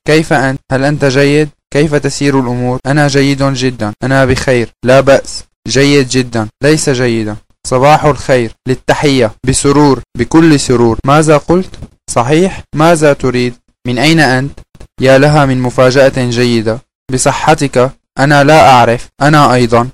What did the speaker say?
كيف أنت؟ هل أنت جيد؟ كيف تسير الأمور؟ أنا جيد جدا، أنا بخير، لا بأس، جيد جدا، ليس جيدا. صباح الخير، للتحية، بسرور، بكل سرور. ماذا قلت؟ صحيح؟ ماذا تريد؟ من أين أنت؟ يا لها من مفاجأة جيدة. بصحتك؟ أنا لا أعرف، أنا أيضا.